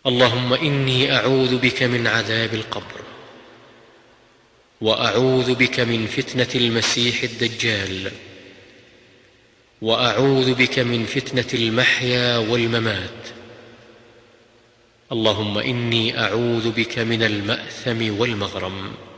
اللهم إني أعوذ بك من عذاب القبر، وأعوذ بك من فتنة المسيح الدجال، وأعوذ بك من فتنة المحيا والممات. اللهم إني أعوذ بك من المأثم والمغرم.